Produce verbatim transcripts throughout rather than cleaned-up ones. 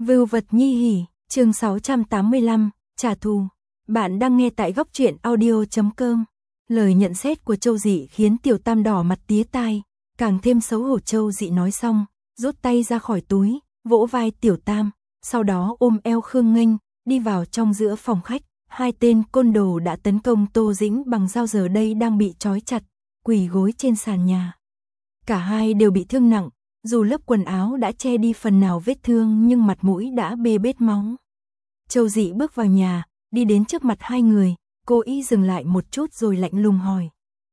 Vưu vật nhi hỉ, chương sáu trăm tám mươi lăm, trả thù. Bạn đang nghe tại góc truyện audio chấm com. Lời nhận xét của Châu Dị khiến Tiểu Tam đỏ mặt tía tai, càng thêm xấu hổ. Châu Dị nói xong, rút tay ra khỏi túi, vỗ vai Tiểu Tam, sau đó ôm eo Khương Nghênh, đi vào trong giữa phòng khách. Hai tên côn đồ đã tấn công Tô Dĩnh bằng dao, giờ đây đang bị trói chặt, quỳ gối trên sàn nhà. Cả hai đều bị thương nặng, dù lớp quần áo đã che đi phần nào vết thương nhưng mặt mũi đã bê bết máu. Châu Dị bước vào nhà, đi đến trước mặt hai người, cô ý dừng lại một chút rồi lạnh lùng hỏi: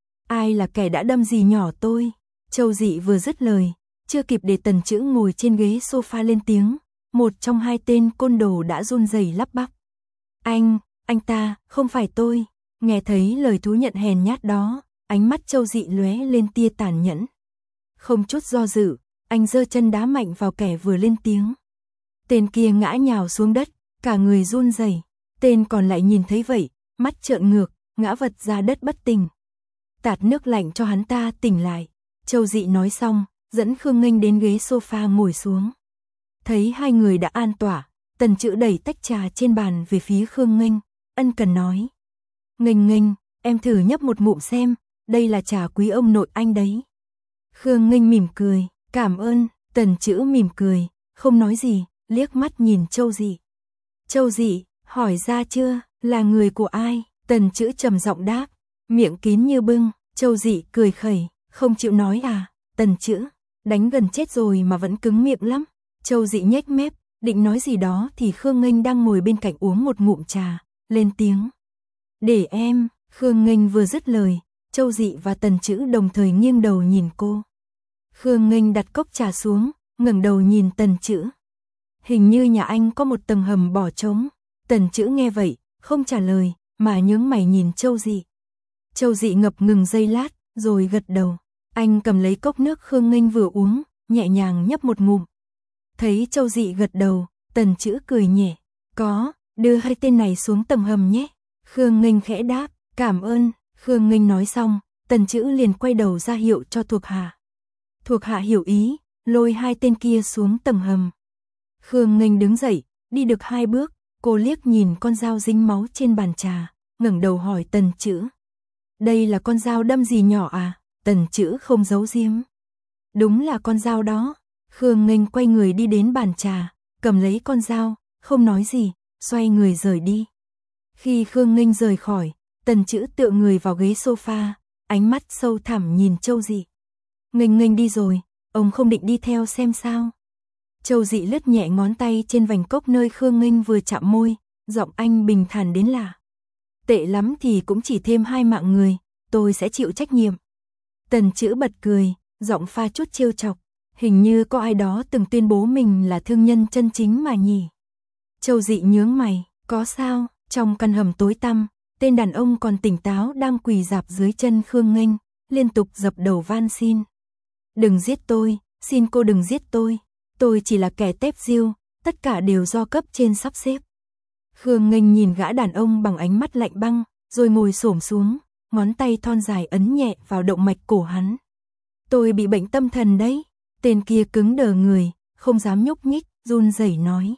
ai là kẻ đã đâm dì nhỏ tôi? Châu Dị vừa dứt lời, chưa kịp để Tần Chữ ngồi trên ghế sofa lên tiếng, một trong hai tên côn đồ đã run rẩy lắp bắp: Anh, anh ta, không phải tôi. Nghe thấy lời thú nhận hèn nhát đó, ánh mắt Châu Dị lóe lên tia tàn nhẫn. Không chút do dự, anh giơ chân đá mạnh vào kẻ vừa lên tiếng. Tên kia ngã nhào xuống đất, cả người run rẩy. Tên còn lại nhìn thấy vậy, mắt trợn ngược, ngã vật ra đất bất tỉnh. Tạt nước lạnh cho hắn ta tỉnh lại. Châu Dị nói xong, dẫn Khương Nghênh đến ghế sofa ngồi xuống. Thấy hai người đã an tỏa, Tần Chữ đẩy tách trà trên bàn về phía Khương Nghênh, ân cần nói: Nghênh Nghênh, em thử nhấp một ngụm xem, đây là trà quý ông nội anh đấy. Khương Nghênh mỉm cười, cảm ơn. Tần Chữ mỉm cười, không nói gì, liếc mắt nhìn Châu Dị. Châu Dị, hỏi ra chưa, là người của ai? Tần Chữ trầm giọng đáp, miệng kín như bưng. Châu Dị cười khẩy, không chịu nói à? Tần Chữ, đánh gần chết rồi mà vẫn cứng miệng lắm. Châu Dị nhếch mép, định nói gì đó thì Khương Nghênh đang ngồi bên cạnh uống một ngụm trà, lên tiếng: để em. Khương Nghênh vừa dứt lời, Châu Dị và Tần Chữ đồng thời nghiêng đầu nhìn cô. Khương Nghênh đặt cốc trà xuống, ngẩng đầu nhìn Tần Chữ. Hình như nhà anh có một tầng hầm bỏ trống. Tần Chữ nghe vậy, không trả lời, mà nhướng mày nhìn Châu Dị. Châu Dị ngập ngừng giây lát, rồi gật đầu. Anh cầm lấy cốc nước Khương Nghênh vừa uống, nhẹ nhàng nhấp một ngụm. Thấy Châu Dị gật đầu, Tần Chữ cười nhẹ. Có, đưa hai tên này xuống tầng hầm nhé. Khương Nghênh khẽ đáp, cảm ơn. Khương Nghênh nói xong, Tần Chữ liền quay đầu ra hiệu cho thuộc hạ. Thuộc hạ hiểu ý, lôi hai tên kia xuống tầng hầm. Khương Nghênh đứng dậy, đi được hai bước, cô liếc nhìn con dao dính máu trên bàn trà, ngẩng đầu hỏi Tần Chữ: đây là con dao đâm dì nhỏ à? Tần Chữ không giấu giếm: đúng là con dao đó. Khương Nghênh quay người đi đến bàn trà, cầm lấy con dao, không nói gì, xoay người rời đi. Khi Khương Nghênh rời khỏi, Tần Chữ tựa người vào ghế sofa, ánh mắt sâu thẳm nhìn Châu Dị. Nghênh Nghênh đi rồi, ông không định đi theo xem sao? Châu Dị lướt nhẹ ngón tay trên vành cốc nơi Khương Nghênh vừa chạm môi, giọng anh bình thản đến lạ. Tệ lắm thì cũng chỉ thêm hai mạng người, tôi sẽ chịu trách nhiệm. Tần Chữ bật cười, giọng pha chút trêu chọc. Hình như có ai đó từng tuyên bố mình là thương nhân chân chính mà nhỉ? Châu Dị nhướng mày, có sao? Trong căn hầm tối tăm, tên đàn ông còn tỉnh táo đang quỳ rạp dưới chân Khương Nghênh, liên tục dập đầu van xin. Đừng giết tôi, xin cô đừng giết tôi. Tôi chỉ là kẻ tép diêu, tất cả đều do cấp trên sắp xếp. Khương Nghênh nhìn gã đàn ông bằng ánh mắt lạnh băng, rồi ngồi xổm xuống, ngón tay thon dài ấn nhẹ vào động mạch cổ hắn. Tôi bị bệnh tâm thần đấy. Tên kia cứng đờ người, không dám nhúc nhích, run rẩy nói.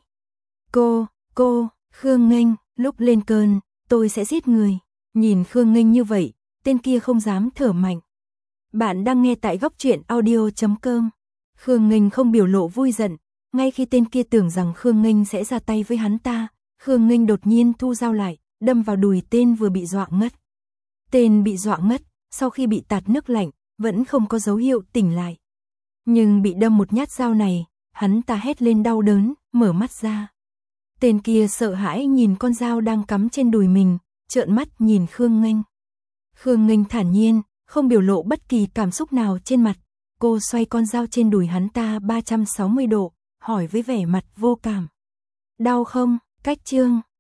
Cô, cô, Khương Nghênh, lúc lên cơn, tôi sẽ giết người. Nhìn Khương Nghênh như vậy, tên kia không dám thở mạnh. Bạn đang nghe tại góc truyện audio chấm com. Khương Nghênh không biểu lộ vui giận, ngay khi tên kia tưởng rằng Khương Nghênh sẽ ra tay với hắn ta, Khương Nghênh đột nhiên thu dao lại, đâm vào đùi tên vừa bị dọa ngất. Tên bị dọa ngất, sau khi bị tạt nước lạnh, vẫn không có dấu hiệu tỉnh lại. Nhưng bị đâm một nhát dao này, hắn ta hét lên đau đớn, mở mắt ra. Tên kia sợ hãi nhìn con dao đang cắm trên đùi mình, trợn mắt nhìn Khương Nghênh. Khương Nghênh thản nhiên, không biểu lộ bất kỳ cảm xúc nào trên mặt. Cô xoay con dao trên đùi hắn ta ba trăm sáu mươi độ, hỏi với vẻ mặt vô cảm. Đau không? Cách chương